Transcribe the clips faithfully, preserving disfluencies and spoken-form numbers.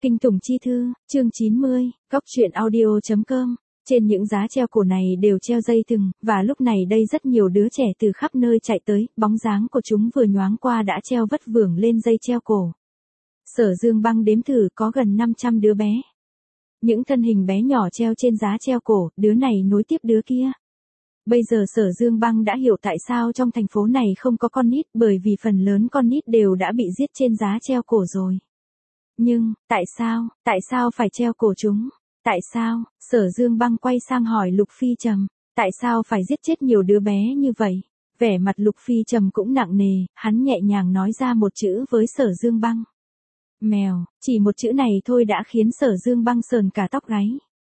Kinh Tùng Chi Thư, chương chín mươi, Góc Truyện Audio chấm com. Trên những giá treo cổ này đều treo dây thừng, và lúc này đây rất nhiều đứa trẻ từ khắp nơi chạy tới, bóng dáng của chúng vừa nhoáng qua đã treo vất vưởng lên dây treo cổ. Sở Dương Băng đếm thử có gần năm trăm đứa bé. Những thân hình bé nhỏ treo trên giá treo cổ, đứa này nối tiếp đứa kia. Bây giờ Sở Dương Băng đã hiểu tại sao trong thành phố này không có con nít, bởi vì phần lớn con nít đều đã bị giết trên giá treo cổ rồi. Nhưng, tại sao, tại sao phải treo cổ chúng? Tại sao? Sở Dương Băng quay sang hỏi Lục Phi Trầm, tại sao phải giết chết nhiều đứa bé như vậy? Vẻ mặt Lục Phi Trầm cũng nặng nề, hắn nhẹ nhàng nói ra một chữ với Sở Dương Băng. Mèo, chỉ một chữ này thôi đã khiến Sở Dương Băng sờn cả tóc gáy.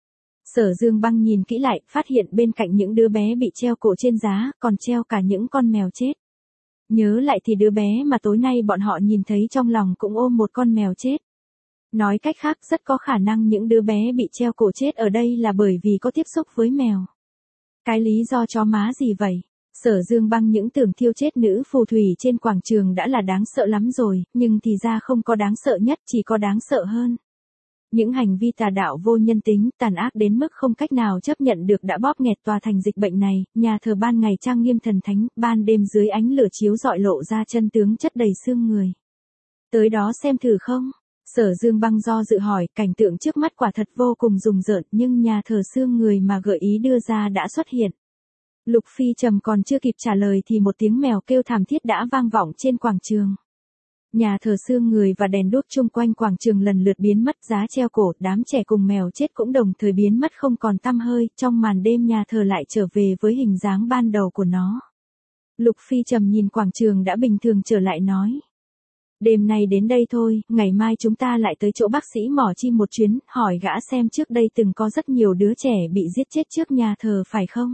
Sở Dương Băng nhìn kỹ lại, phát hiện bên cạnh những đứa bé bị treo cổ trên giá, còn treo cả những con mèo chết. Nhớ lại thì đứa bé mà tối nay bọn họ nhìn thấy trong lòng cũng ôm một con mèo chết. Nói cách khác, rất có khả năng những đứa bé bị treo cổ chết ở đây là bởi vì có tiếp xúc với mèo. Cái lý do chó má gì vậy? Sở Dương Băng những tưởng thiêu chết nữ phù thủy trên quảng trường đã là đáng sợ lắm rồi, nhưng thì ra không có đáng sợ nhất, chỉ có đáng sợ hơn. Những hành vi tà đạo vô nhân tính, tàn ác đến mức không cách nào chấp nhận được đã bóp nghẹt tòa thành dịch bệnh này, nhà thờ ban ngày trang nghiêm thần thánh, ban đêm dưới ánh lửa chiếu rọi lộ ra chân tướng chất đầy xương người. Tới đó xem thử không? Sở Dương Băng do dự hỏi, cảnh tượng trước mắt quả thật vô cùng rùng rợn, nhưng nhà thờ xương người mà gợi ý đưa ra đã xuất hiện. Lục Phi Trầm còn chưa kịp trả lời thì một tiếng mèo kêu thảm thiết đã vang vọng trên quảng trường. Nhà thờ xương người và đèn đuốc chung quanh quảng trường lần lượt biến mất, giá treo cổ, đám trẻ cùng mèo chết cũng đồng thời biến mất không còn tăm hơi, trong màn đêm nhà thờ lại trở về với hình dáng ban đầu của nó. Lục Phi Trầm nhìn quảng trường đã bình thường trở lại nói. Đêm nay đến đây thôi, ngày mai chúng ta lại tới chỗ bác sĩ mỏ chim một chuyến, hỏi gã xem trước đây từng có rất nhiều đứa trẻ bị giết chết trước nhà thờ phải không?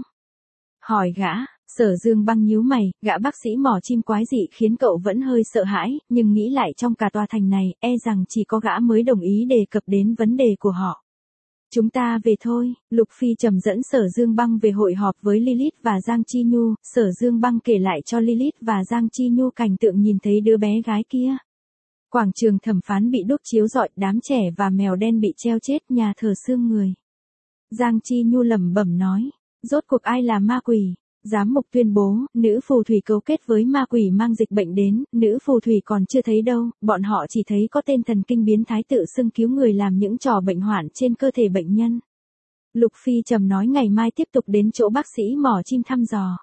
Hỏi gã, Sở Dương Băng nhíu mày, gã bác sĩ mỏ chim quái dị khiến cậu vẫn hơi sợ hãi, nhưng nghĩ lại trong cả tòa thành này, e rằng chỉ có gã mới đồng ý đề cập đến vấn đề của họ. Chúng ta về thôi, Lục Phi Trầm dẫn Sở Dương Băng về hội họp với Lilith và Giang Chi Nhu, Sở Dương Băng kể lại cho Lilith và Giang Chi Nhu cảnh tượng nhìn thấy đứa bé gái kia. Quảng trường thẩm phán bị đốt chiếu rọi, đám trẻ và mèo đen bị treo chết, nhà thờ xương người. Giang Chi Nhu lẩm bẩm nói, rốt cuộc ai là ma quỷ? Giám mục tuyên bố, nữ phù thủy cấu kết với ma quỷ mang dịch bệnh đến, nữ phù thủy còn chưa thấy đâu, bọn họ chỉ thấy có tên thần kinh biến thái tự xưng cứu người làm những trò bệnh hoạn trên cơ thể bệnh nhân. Lục Phi Trầm nói ngày mai tiếp tục đến chỗ bác sĩ mỏ chim thăm dò.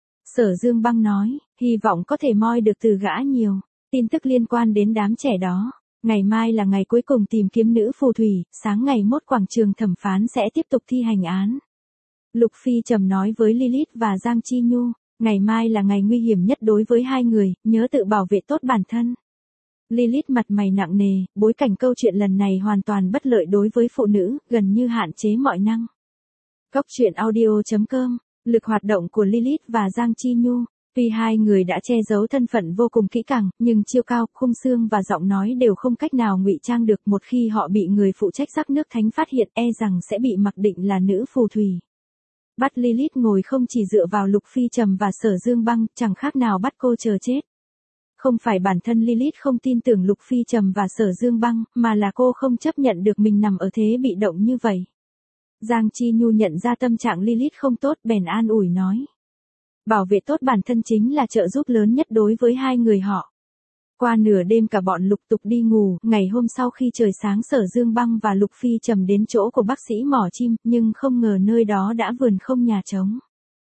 Sở Dương Băng nói, hy vọng có thể moi được từ gã nhiều tin tức liên quan đến đám trẻ đó. Ngày mai là ngày cuối cùng tìm kiếm nữ phù thủy, sáng ngày mốt quảng trường thẩm phán sẽ tiếp tục thi hành án. Lục Phi Trầm nói với Lilith và Giang Chi Nhu, ngày mai là ngày nguy hiểm nhất đối với hai người, nhớ tự bảo vệ tốt bản thân. Lilith mặt mày nặng nề, bối cảnh câu chuyện lần này hoàn toàn bất lợi đối với phụ nữ, gần như hạn chế mọi năng. Góc Truyện Audio chấm com, lực hoạt động của Lilith và Giang Chi Nhu. Tuy hai người đã che giấu thân phận vô cùng kỹ càng, nhưng chiêu cao, khung xương và giọng nói đều không cách nào ngụy trang được, một khi họ bị người phụ trách rắc nước thánh phát hiện e rằng sẽ bị mặc định là nữ phù thủy. Bắt Lilith ngồi không chỉ dựa vào Lục Phi Trầm và Sở Dương Băng, chẳng khác nào bắt cô chờ chết. Không phải bản thân Lilith không tin tưởng Lục Phi Trầm và Sở Dương Băng, mà là cô không chấp nhận được mình nằm ở thế bị động như vậy. Giang Chi Nhu nhận ra tâm trạng Lilith không tốt, bèn an ủi nói. Bảo vệ tốt bản thân chính là trợ giúp lớn nhất đối với hai người họ. Qua nửa đêm cả bọn lục tục đi ngủ, ngày hôm sau khi trời sáng Sở Dương Băng và Lục Phi Trầm đến chỗ của bác sĩ mỏ chim, nhưng không ngờ nơi đó đã vườn không nhà trống.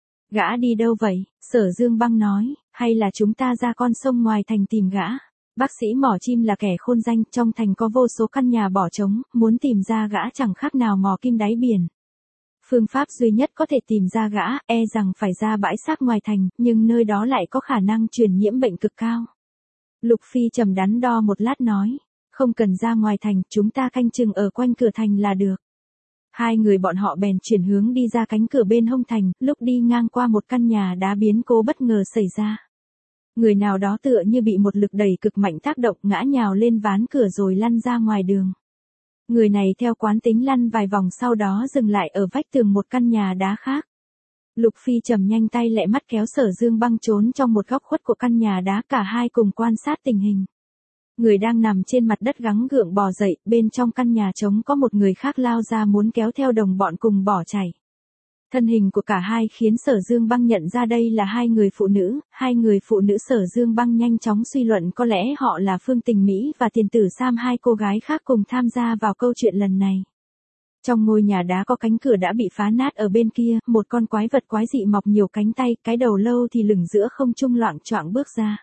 Gã đi đâu vậy? Sở Dương Băng nói, hay là chúng ta ra con sông ngoài thành tìm gã? Bác sĩ mỏ chim là kẻ khôn danh, trong thành có vô số căn nhà bỏ trống, muốn tìm ra gã chẳng khác nào mò kim đáy biển. Phương pháp duy nhất có thể tìm ra gã, e rằng phải ra bãi xác ngoài thành, nhưng nơi đó lại có khả năng truyền nhiễm bệnh cực cao. Lục Phi Trầm đắn đo một lát nói, không cần ra ngoài thành, chúng ta canh chừng ở quanh cửa thành là được. Hai người bọn họ bèn chuyển hướng đi ra cánh cửa bên hông thành, lúc đi ngang qua một căn nhà đá biến cố bất ngờ xảy ra. Người nào đó tựa như bị một lực đẩy cực mạnh tác động ngã nhào lên ván cửa rồi lăn ra ngoài đường. Người này theo quán tính lăn vài vòng sau đó dừng lại ở vách tường một căn nhà đá khác. Lục Phi Trầm nhanh tay lẹ mắt kéo Sở Dương Băng trốn trong một góc khuất của căn nhà đá, cả hai cùng quan sát tình hình. Người đang nằm trên mặt đất gắng gượng bò dậy, bên trong căn nhà trống có một người khác lao ra muốn kéo theo đồng bọn cùng bỏ chạy. Thân hình của cả hai khiến Sở Dương Băng nhận ra đây là hai người phụ nữ, hai người phụ nữ. Sở Dương Băng nhanh chóng suy luận có lẽ họ là Phương Tình Mỹ và Tiền Tử Sam, hai cô gái khác cùng tham gia vào câu chuyện lần này. Trong ngôi nhà đá có cánh cửa đã bị phá nát, ở bên kia, một con quái vật quái dị mọc nhiều cánh tay, cái đầu lâu thì lửng giữa không trung loạng choạng bước ra.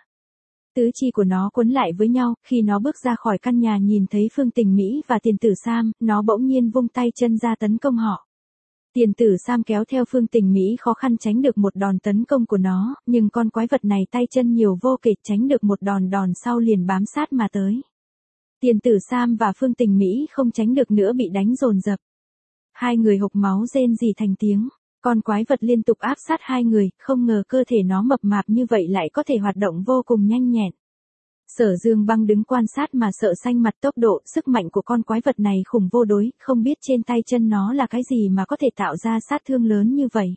Tứ chi của nó quấn lại với nhau, khi nó bước ra khỏi căn nhà nhìn thấy Phương Tình Mỹ và Tiền Tử Sam, nó bỗng nhiên vung tay chân ra tấn công họ. Tiền Tử Sam kéo theo Phương Tình Mỹ khó khăn tránh được một đòn tấn công của nó, nhưng con quái vật này tay chân nhiều vô kể, tránh được một đòn đòn sau liền bám sát mà tới. Tiền Tử Sam và Phương Tình Mỹ không tránh được nữa bị đánh dồn dập. Hai người hộc máu rên rỉ thành tiếng. Con quái vật liên tục áp sát hai người, không ngờ cơ thể nó mập mạp như vậy lại có thể hoạt động vô cùng nhanh nhẹn. Sở Dương Băng đứng quan sát mà sợ xanh mặt, tốc độ, sức mạnh của con quái vật này khủng vô đối, không biết trên tay chân nó là cái gì mà có thể tạo ra sát thương lớn như vậy.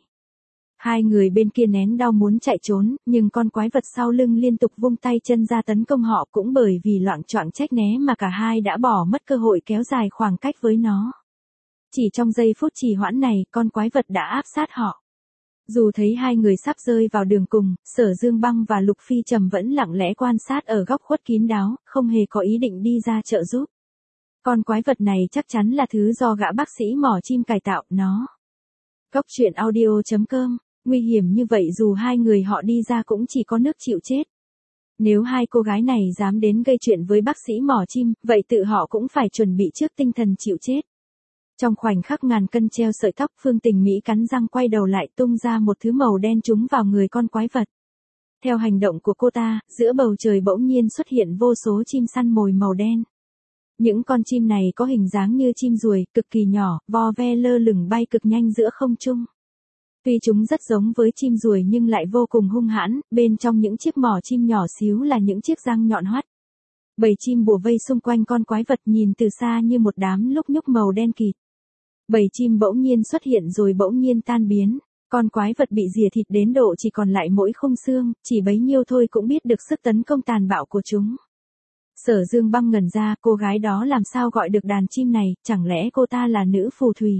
Hai người bên kia nén đau muốn chạy trốn, nhưng con quái vật sau lưng liên tục vung tay chân ra tấn công họ, cũng bởi vì loạng choạng trách né mà cả hai đã bỏ mất cơ hội kéo dài khoảng cách với nó. Chỉ trong giây phút trì hoãn này, con quái vật đã áp sát họ. Dù thấy hai người sắp rơi vào đường cùng, Sở Dương Băng và Lục Phi Trầm vẫn lặng lẽ quan sát ở góc khuất kín đáo, không hề có ý định đi ra trợ giúp. Con quái vật này chắc chắn là thứ do gã bác sĩ mỏ chim cải tạo, nó. Góc truyện audio chấm com, nguy hiểm như vậy dù hai người họ đi ra cũng chỉ có nước chịu chết. Nếu hai cô gái này dám đến gây chuyện với bác sĩ mỏ chim, vậy tự họ cũng phải chuẩn bị trước tinh thần chịu chết. Trong khoảnh khắc ngàn cân treo sợi tóc, Phương Tình Mỹ cắn răng quay đầu lại, tung ra một thứ màu đen trúng vào người con quái vật. Theo hành động của cô ta, giữa bầu trời bỗng nhiên xuất hiện vô số chim săn mồi màu đen. Những con chim này có hình dáng như chim ruồi, cực kỳ nhỏ, vo ve lơ lửng bay cực nhanh giữa không trung. Tuy chúng rất giống với chim ruồi nhưng lại vô cùng hung hãn, bên trong những chiếc mỏ chim nhỏ xíu là những chiếc răng nhọn hoắt. Bầy chim bủa vây xung quanh con quái vật, nhìn từ xa như một đám lúc nhúc màu đen kịt. Bầy chim bỗng nhiên xuất hiện rồi bỗng nhiên tan biến, con quái vật bị rỉa thịt đến độ chỉ còn lại mỗi khung xương, chỉ bấy nhiêu thôi cũng biết được sức tấn công tàn bạo của chúng. Sở Dương Băng ngẩn ra, cô gái đó làm sao gọi được đàn chim này, chẳng lẽ cô ta là nữ phù thủy?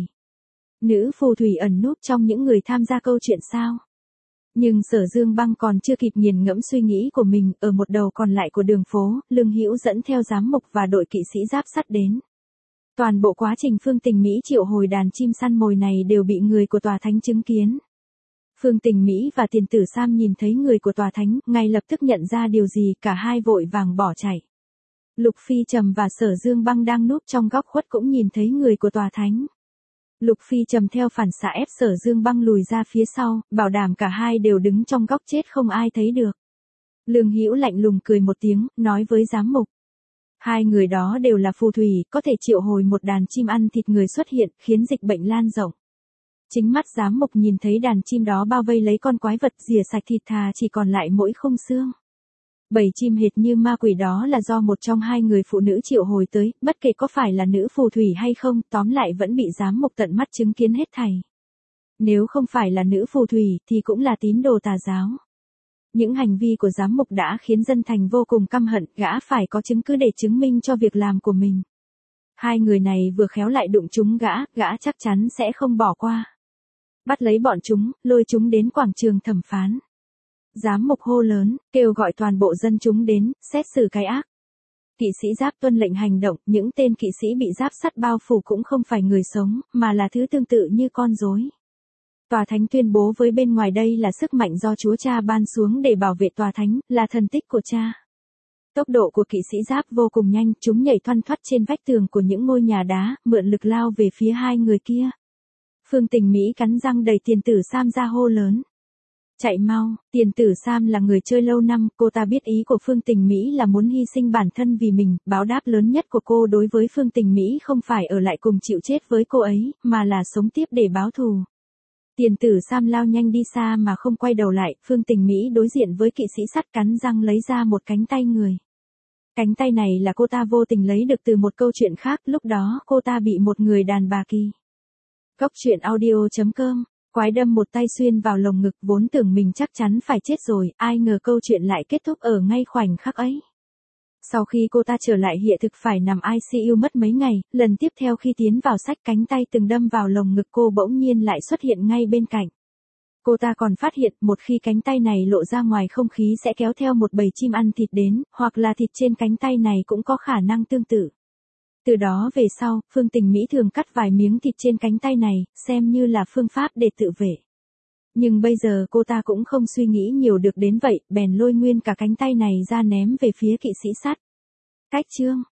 Nữ phù thủy ẩn núp trong những người tham gia câu chuyện sao? Nhưng Sở Dương Băng còn chưa kịp nghiền ngẫm suy nghĩ của mình, ở một đầu còn lại của đường phố, Lương Hữu dẫn theo giám mục và đội kỵ sĩ giáp sắt đến. Toàn bộ quá trình Phương Tình Mỹ triệu hồi đàn chim săn mồi này đều bị người của tòa thánh chứng kiến. Phương Tình Mỹ và Tiền Tử Sam nhìn thấy người của tòa thánh, ngay lập tức nhận ra điều gì, cả hai vội vàng bỏ chạy. Lục Phi Trầm và Sở Dương Băng đang núp trong góc khuất cũng nhìn thấy người của tòa thánh. Lục Phi Trầm theo phản xạ ép Sở Dương Băng lùi ra phía sau, bảo đảm cả hai đều đứng trong góc chết không ai thấy được. Lương Hữu lạnh lùng cười một tiếng, nói với giám mục. Hai người đó đều là phù thủy, có thể triệu hồi một đàn chim ăn thịt người xuất hiện, khiến dịch bệnh lan rộng. Chính mắt giám mục nhìn thấy đàn chim đó bao vây lấy con quái vật, rỉa sạch thịt thà chỉ còn lại mỗi khung xương. Bầy chim hệt như ma quỷ đó là do một trong hai người phụ nữ triệu hồi tới, bất kể có phải là nữ phù thủy hay không, tóm lại vẫn bị giám mục tận mắt chứng kiến hết thảy. Nếu không phải là nữ phù thủy thì cũng là tín đồ tà giáo. Những hành vi của giám mục đã khiến dân thành vô cùng căm hận, gã phải có chứng cứ để chứng minh cho việc làm của mình. Hai người này vừa khéo lại đụng chúng gã, gã chắc chắn sẽ không bỏ qua. Bắt lấy bọn chúng, lôi chúng đến quảng trường thẩm phán. Giám mục hô lớn, kêu gọi toàn bộ dân chúng đến, xét xử cái ác. Kỵ sĩ giáp tuân lệnh hành động, những tên kỵ sĩ bị giáp sắt bao phủ cũng không phải người sống, mà là thứ tương tự như con rối. Tòa thánh tuyên bố với bên ngoài đây là sức mạnh do Chúa Cha ban xuống để bảo vệ tòa thánh, là thần tích của Cha. Tốc độ của kỵ sĩ giáp vô cùng nhanh, chúng nhảy thoăn thoắt trên vách tường của những ngôi nhà đá, mượn lực lao về phía hai người kia. Phương Tình Mỹ cắn răng đẩy Tiền Tử Sam ra hô lớn. Chạy mau, Tiền Tử Sam là người chơi lâu năm, cô ta biết ý của Phương Tình Mỹ là muốn hy sinh bản thân vì mình, báo đáp lớn nhất của cô đối với Phương Tình Mỹ không phải ở lại cùng chịu chết với cô ấy, mà là sống tiếp để báo thù. Tiền Tử Sam lao nhanh đi xa mà không quay đầu lại, Phương Tình Mỹ đối diện với kỵ sĩ sắt cắn răng lấy ra một cánh tay người. Cánh tay này là cô ta vô tình lấy được từ một câu chuyện khác, lúc đó cô ta bị một người đàn bà kỳ. Góc truyện audio chấm com, quái đâm một tay xuyên vào lồng ngực, vốn tưởng mình chắc chắn phải chết rồi, ai ngờ câu chuyện lại kết thúc ở ngay khoảnh khắc ấy. Sau khi cô ta trở lại hiện thực phải nằm i xê u mất mấy ngày, lần tiếp theo khi tiến vào sách cánh tay từng đâm vào lồng ngực cô bỗng nhiên lại xuất hiện ngay bên cạnh. Cô ta còn phát hiện một khi cánh tay này lộ ra ngoài không khí sẽ kéo theo một bầy chim ăn thịt đến, hoặc là thịt trên cánh tay này cũng có khả năng tương tự. Từ đó về sau, Phương Tình Mỹ thường cắt vài miếng thịt trên cánh tay này, xem như là phương pháp để tự vệ. Nhưng bây giờ cô ta cũng không suy nghĩ nhiều được đến vậy, bèn lôi nguyên cả cánh tay này ra ném về phía kỵ sĩ sắt. Cách chương